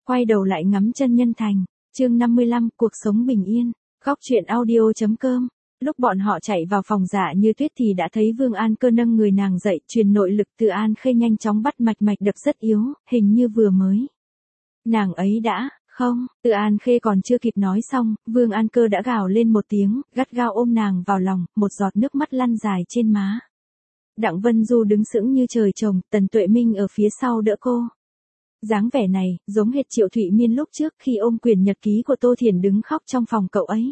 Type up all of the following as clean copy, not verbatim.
quay đầu lại ngắm chân nhân thành. Chương 55, cuộc sống bình yên. Góc truyện audio.com. Lúc bọn họ chạy vào phòng Dạ Như Tuyết thì đã thấy Vương An Cơ nâng người nàng dậy, truyền nội lực. Từ An Khê nhanh chóng bắt mạch đập rất yếu, hình như vừa mới. Nàng ấy đã, không, Từ An Khê còn chưa kịp nói xong, Vương An Cơ đã gào lên một tiếng, gắt gao ôm nàng vào lòng, một giọt nước mắt lăn dài trên má. Đặng Vân Du đứng sững như trời trồng, Tần Tuệ Minh ở phía sau đỡ cô. Dáng vẻ này, giống hệt Triệu Thụy Miên lúc trước khi ôm quyển nhật ký của Tô Thiển đứng khóc trong phòng cậu ấy.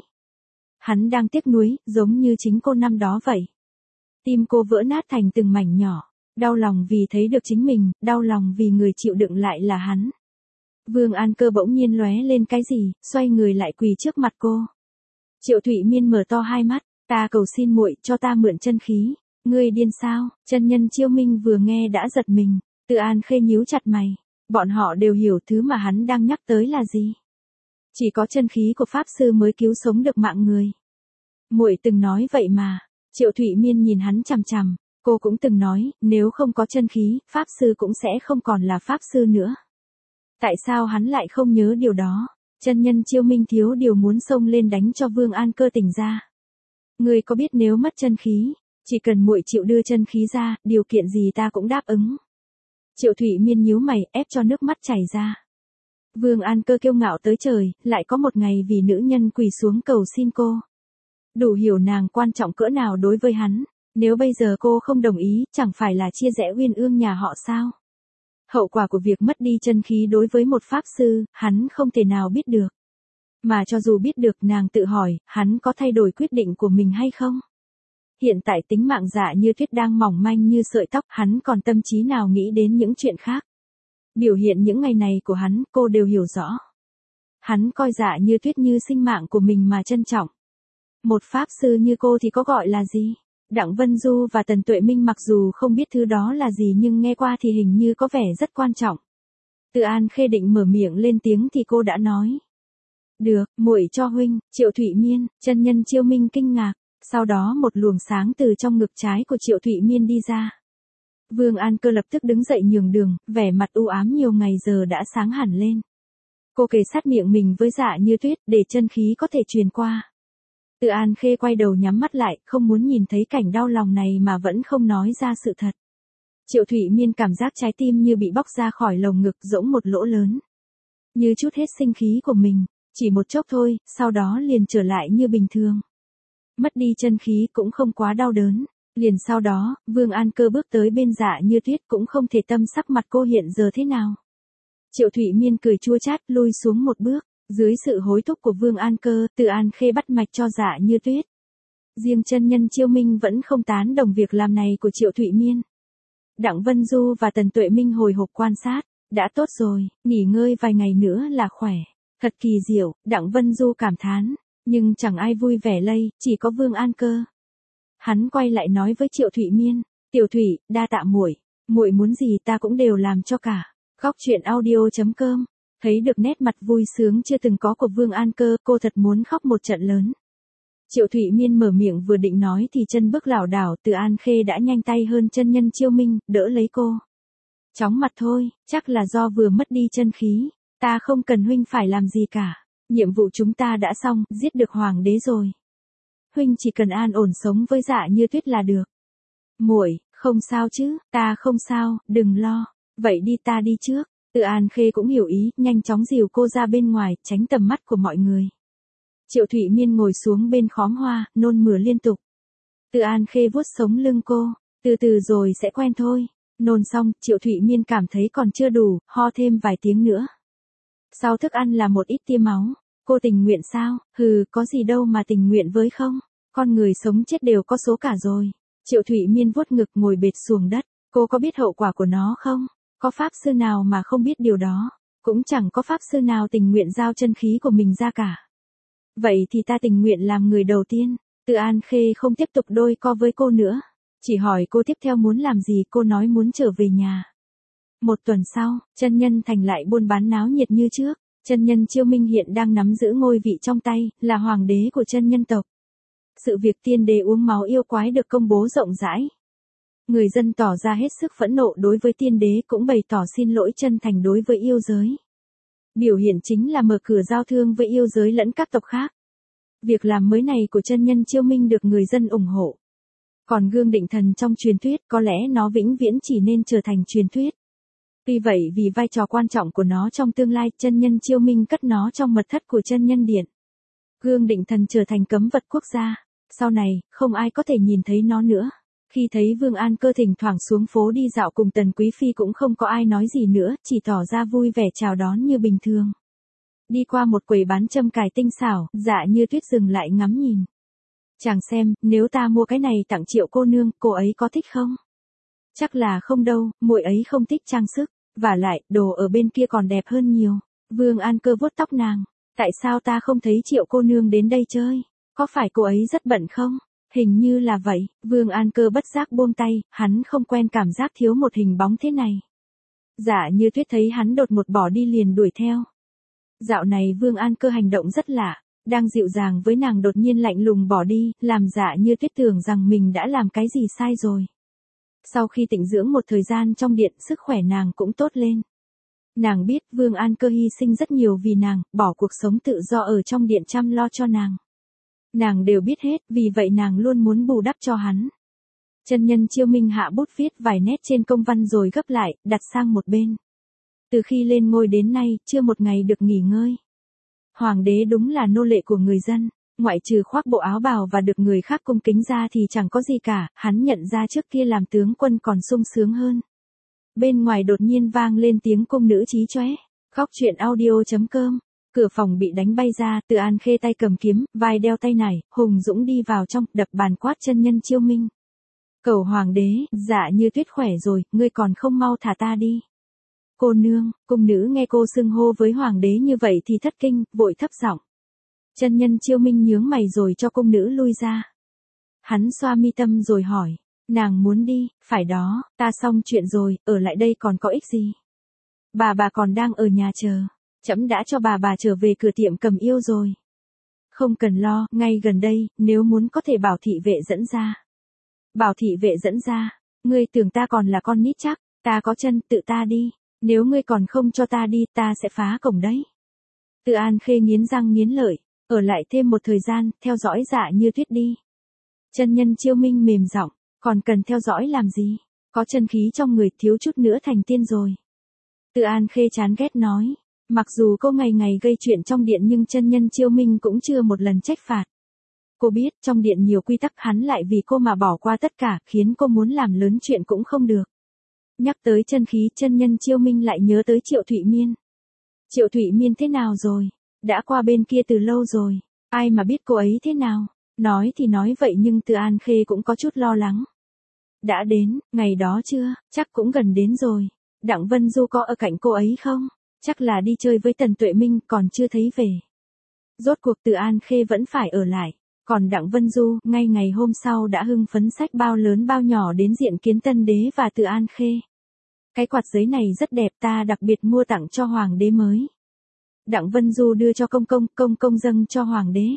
Hắn đang tiếc nuối, giống như chính cô năm đó vậy. Tim cô vỡ nát thành từng mảnh nhỏ, đau lòng vì thấy được chính mình, đau lòng vì người chịu đựng lại là hắn. Vương An Cơ bỗng nhiên lóe lên cái gì, xoay người lại quỳ trước mặt cô. Triệu Thụy Miên mở to hai mắt, ta cầu xin muội cho ta mượn chân khí. Ngươi điên sao? Chân nhân Chiêu Minh vừa nghe đã giật mình. Từ An Khê nhíu chặt mày. Bọn họ đều hiểu thứ mà hắn đang nhắc tới là gì. Chỉ có chân khí của Pháp Sư mới cứu sống được mạng người. Muội từng nói vậy mà. Triệu Thụy Miên nhìn hắn chằm chằm. Cô cũng từng nói, nếu không có chân khí, Pháp Sư cũng sẽ không còn là Pháp Sư nữa. Tại sao hắn lại không nhớ điều đó? Chân nhân Chiêu Minh thiếu điều muốn xông lên đánh cho Vương An Cơ tỉnh ra. Ngươi có biết nếu mất chân khí, chỉ cần muội chịu đưa chân khí ra, điều kiện gì ta cũng đáp ứng. Triệu Thụy Miên nhíu mày, ép cho nước mắt chảy ra. Vương An Cơ kiêu ngạo tới trời, lại có một ngày vì nữ nhân quỳ xuống cầu xin cô. Đủ hiểu nàng quan trọng cỡ nào đối với hắn. Nếu bây giờ cô không đồng ý, chẳng phải là chia rẽ uyên ương nhà họ sao? Hậu quả của việc mất đi chân khí đối với một Pháp Sư, hắn không thể nào biết được. Mà cho dù biết được, nàng tự hỏi, hắn có thay đổi quyết định của mình hay không? Hiện tại tính mạng Dạ Như Tuyết đang mỏng manh như sợi tóc, hắn còn tâm trí nào nghĩ đến những chuyện khác. Biểu hiện những ngày này của hắn, cô đều hiểu rõ. Hắn coi Dạ Như Tuyết như sinh mạng của mình mà trân trọng. Một Pháp Sư như cô thì có gọi là gì? Đặng Vân Du và Tần Tuệ Minh mặc dù không biết thứ đó là gì nhưng nghe qua thì hình như có vẻ rất quan trọng. Từ An Khê định mở miệng lên tiếng thì cô đã nói. Được, muội cho huynh. Triệu Thụy Miên. Chân nhân Chiêu Minh kinh ngạc. Sau đó một luồng sáng từ trong ngực trái của Triệu Thụy Miên đi ra. Vương An Cơ lập tức đứng dậy nhường đường, vẻ mặt u ám nhiều ngày giờ đã sáng hẳn lên. Cô kề sát miệng mình với Dạ Như Tuyết để chân khí có thể truyền qua. Từ An Khê quay đầu nhắm mắt lại, không muốn nhìn thấy cảnh đau lòng này mà vẫn không nói ra sự thật. Triệu Thụy Miên cảm giác trái tim như bị bóc ra khỏi lồng ngực, rỗng một lỗ lớn. Như chút hết sinh khí của mình, chỉ một chốc thôi, sau đó liền trở lại như bình thường. Mất đi chân khí cũng không quá đau đớn. Liền sau đó, Vương An Cơ bước tới bên Dạ Như Tuyết cũng không thể tâm sắc mặt cô hiện giờ thế nào. Triệu Thụy Miên cười chua chát lui xuống một bước. Dưới sự hối thúc của Vương An Cơ, Từ An Khê bắt mạch cho Dạ Như Tuyết. Riêng chân nhân Chiêu Minh vẫn không tán đồng việc làm này của Triệu Thụy Miên. Đặng Vân Du và Tần Tuệ Minh hồi hộp quan sát. Đã tốt rồi, nghỉ ngơi vài ngày nữa là khỏe. Thật kỳ diệu, Đặng Vân Du cảm thán. Nhưng chẳng ai vui vẻ lây, chỉ có Vương An Cơ. Hắn quay lại nói với Triệu Thụy Miên. Tiểu Thụy, đa tạ muội. Muội muốn gì ta cũng đều làm cho cả. Góc truyện audio.com. Thấy được nét mặt vui sướng chưa từng có của Vương An Cơ, cô thật muốn khóc một trận lớn. Triệu Thụy Miên mở miệng vừa định nói thì chân bước lảo đảo, Từ An Khê đã nhanh tay hơn chân nhân Chiêu Minh, đỡ lấy cô. Chóng mặt thôi, chắc là do vừa mất đi chân khí. Ta không cần huynh phải làm gì cả. Nhiệm vụ chúng ta đã xong, giết được hoàng đế rồi. Huynh chỉ cần an ổn sống với Dạ Như Tuyết là được. Muội, không sao chứ? Ta không sao, đừng lo. Vậy đi, ta đi trước. Từ An Khê cũng hiểu ý, nhanh chóng dìu cô ra bên ngoài, tránh tầm mắt của mọi người. Triệu Thụy Miên ngồi xuống bên khóm hoa, nôn mửa liên tục. Từ An Khê vuốt sống lưng cô. Từ từ rồi sẽ quen thôi. Nôn xong, Triệu Thụy Miên cảm thấy còn chưa đủ, ho thêm vài tiếng nữa. Sau thức ăn là một ít tia máu. Cô tình nguyện sao? Hừ, có gì đâu mà tình nguyện với không? Con người sống chết đều có số cả rồi. Triệu Thụy Miên vuốt ngực ngồi bệt xuống đất. Cô có biết hậu quả của nó không? Có Pháp Sư nào mà không biết điều đó? Cũng chẳng có Pháp Sư nào tình nguyện giao chân khí của mình ra cả. Vậy thì ta tình nguyện làm người đầu tiên. Từ An Khê không tiếp tục đôi co với cô nữa. Chỉ hỏi cô tiếp theo muốn làm gì, cô nói muốn trở về nhà. Một tuần sau, chân nhân thành lại buôn bán náo nhiệt như trước. Chân nhân Chiêu Minh hiện đang nắm giữ ngôi vị trong tay, là hoàng đế của chân nhân tộc. Sự việc tiên đế uống máu yêu quái được công bố rộng rãi. Người dân tỏ ra hết sức phẫn nộ đối với tiên đế, cũng bày tỏ xin lỗi chân thành đối với yêu giới. Biểu hiện chính là mở cửa giao thương với yêu giới lẫn các tộc khác. Việc làm mới này của chân nhân Chiêu Minh được người dân ủng hộ. Còn gương định thần trong truyền thuyết có lẽ nó vĩnh viễn chỉ nên trở thành truyền thuyết. Tuy vậy vì vai trò quan trọng của nó trong tương lai, chân nhân Chiêu Minh cất nó trong mật thất của chân nhân điện. Gương định thần trở thành cấm vật quốc gia. Sau này, không ai có thể nhìn thấy nó nữa. Khi thấy Vương An Cơ thỉnh thoảng xuống phố đi dạo cùng Tần Quý Phi cũng không có ai nói gì nữa, chỉ tỏ ra vui vẻ chào đón như bình thường. Đi qua một quầy bán châm cài tinh xảo, Dạ Như Tuyết dừng lại ngắm nhìn. Chàng xem, nếu ta mua cái này tặng Triệu cô nương, cô ấy có thích không? Chắc là không đâu, muội ấy không thích trang sức. Vả lại, đồ ở bên kia còn đẹp hơn nhiều. Vương An Cơ vuốt tóc nàng. Tại sao ta không thấy Triệu cô nương đến đây chơi? Có phải cô ấy rất bận không? Hình như là vậy. Vương An Cơ bất giác buông tay, hắn không quen cảm giác thiếu một hình bóng thế này. Dạ Như Tuyết thấy hắn đột ngột bỏ đi liền đuổi theo. Dạo này Vương An Cơ hành động rất lạ, đang dịu dàng với nàng đột nhiên lạnh lùng bỏ đi, làm Dạ Như Tuyết tưởng rằng mình đã làm cái gì sai rồi. Sau khi tĩnh dưỡng một thời gian trong điện, sức khỏe nàng cũng tốt lên. Nàng biết Vương An Cơ hy sinh rất nhiều vì nàng, bỏ cuộc sống tự do ở trong điện chăm lo cho nàng. Nàng đều biết hết, vì vậy nàng luôn muốn bù đắp cho hắn. Chân nhân Chiêu Minh hạ bút viết vài nét trên công văn rồi gấp lại, đặt sang một bên. Từ khi lên ngôi đến nay, chưa một ngày được nghỉ ngơi. Hoàng đế đúng là nô lệ của người dân, ngoại trừ khoác bộ áo bào và được người khác cung kính ra thì chẳng có gì cả, hắn nhận ra trước kia làm tướng quân còn sung sướng hơn. Bên ngoài đột nhiên vang lên tiếng cung nữ chí chóe. Góc truyện audio.com. Cửa phòng bị đánh bay ra, Từ An Khê tay cầm kiếm, vai đeo tay nải, hùng dũng đi vào trong, đập bàn quát chân nhân Chiêu Minh. Cầu hoàng đế, Dạ Như Tuyết khỏe rồi, ngươi còn không mau thả ta đi. Cô nương, cung nữ nghe cô xưng hô với hoàng đế như vậy thì thất kinh, vội thấp giọng. Chân nhân Chiêu Minh nhướng mày rồi cho cung nữ lui ra. Hắn xoa mi tâm rồi hỏi, nàng muốn đi, phải đó, ta xong chuyện rồi, ở lại đây còn có ích gì? Bà còn đang ở nhà chờ, trẫm đã cho bà trở về cửa tiệm cầm yêu rồi. Không cần lo, ngay gần đây, nếu muốn có thể bảo thị vệ dẫn ra. Bảo thị vệ dẫn ra, ngươi tưởng ta còn là con nít chắc, ta có chân, tự ta đi, nếu ngươi còn không cho ta đi, ta sẽ phá cổng đấy. Từ An Khê nghiến răng nghiến lợi, ở lại thêm một thời gian, theo dõi Dạ Như Tuyết đi. Chân nhân Chiêu Minh mềm giọng, còn cần theo dõi làm gì, có chân khí trong người thiếu chút nữa thành tiên rồi. Từ An Khê chán ghét nói, mặc dù cô ngày ngày gây chuyện trong điện nhưng chân nhân Chiêu Minh cũng chưa một lần trách phạt. Cô biết trong điện nhiều quy tắc, hắn lại vì cô mà bỏ qua tất cả, khiến cô muốn làm lớn chuyện cũng không được. Nhắc tới chân khí, chân nhân Chiêu Minh lại nhớ tới Triệu Thụy Miên. Triệu Thụy Miên thế nào rồi? Đã qua bên kia từ lâu rồi, ai mà biết cô ấy thế nào? Nói thì nói vậy nhưng Từ An Khê cũng có chút lo lắng. Đã đến, ngày đó chưa? Chắc cũng gần đến rồi. Đặng Vân Du có ở cạnh cô ấy không? Chắc là đi chơi với Tần Tuệ Minh, còn chưa thấy về. Rốt cuộc Từ An Khê vẫn phải ở lại. Còn Đặng Vân Du, ngay ngày hôm sau đã hưng phấn xách bao lớn bao nhỏ đến diện kiến Tân Đế và Từ An Khê. Cái quạt giấy này rất đẹp, ta đặc biệt mua tặng cho hoàng đế mới. Đặng Vân Du đưa cho công công dâng cho hoàng đế.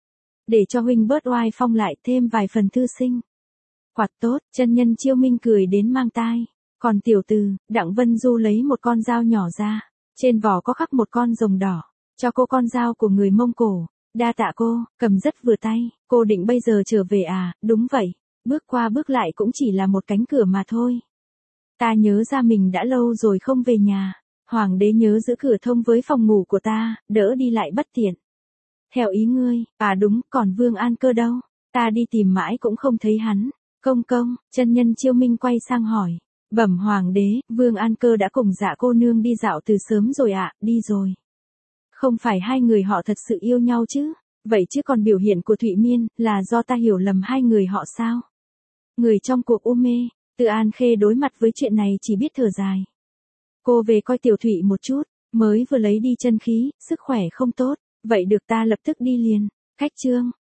Để cho huynh bớt oai phong lại, thêm vài phần thư sinh. Quạt tốt, chân nhân Chiêu Minh cười đến mang tai. Còn tiểu từ, Đặng Vân Du lấy một con dao nhỏ ra. Trên vỏ có khắc một con rồng đỏ. Cho cô con dao của người Mông Cổ. Đa tạ cô, cầm rất vừa tay. Cô định bây giờ trở về à? Đúng vậy. Bước qua bước lại cũng chỉ là một cánh cửa mà thôi. Ta nhớ ra mình đã lâu rồi không về nhà. Hoàng đế nhớ giữ cửa thông với phòng ngủ của ta, đỡ đi lại bất tiện. Theo ý ngươi, à đúng, còn Vương An Cơ đâu? Ta đi tìm mãi cũng không thấy hắn. Công, chân nhân Chiêu Minh quay sang hỏi. Bẩm hoàng đế, Vương An Cơ đã cùng Dạ cô nương đi dạo từ sớm rồi ạ, đi rồi. Không phải hai người họ thật sự yêu nhau chứ? Vậy chứ còn biểu hiện của Thụy Miên, là do ta hiểu lầm hai người họ sao? Người trong cuộc u mê, Từ An Khê đối mặt với chuyện này chỉ biết thở dài. Cô về coi Tiểu Thụy một chút, mới vừa lấy đi chân khí, sức khỏe không tốt, vậy được ta lập tức đi liền. Khách trương,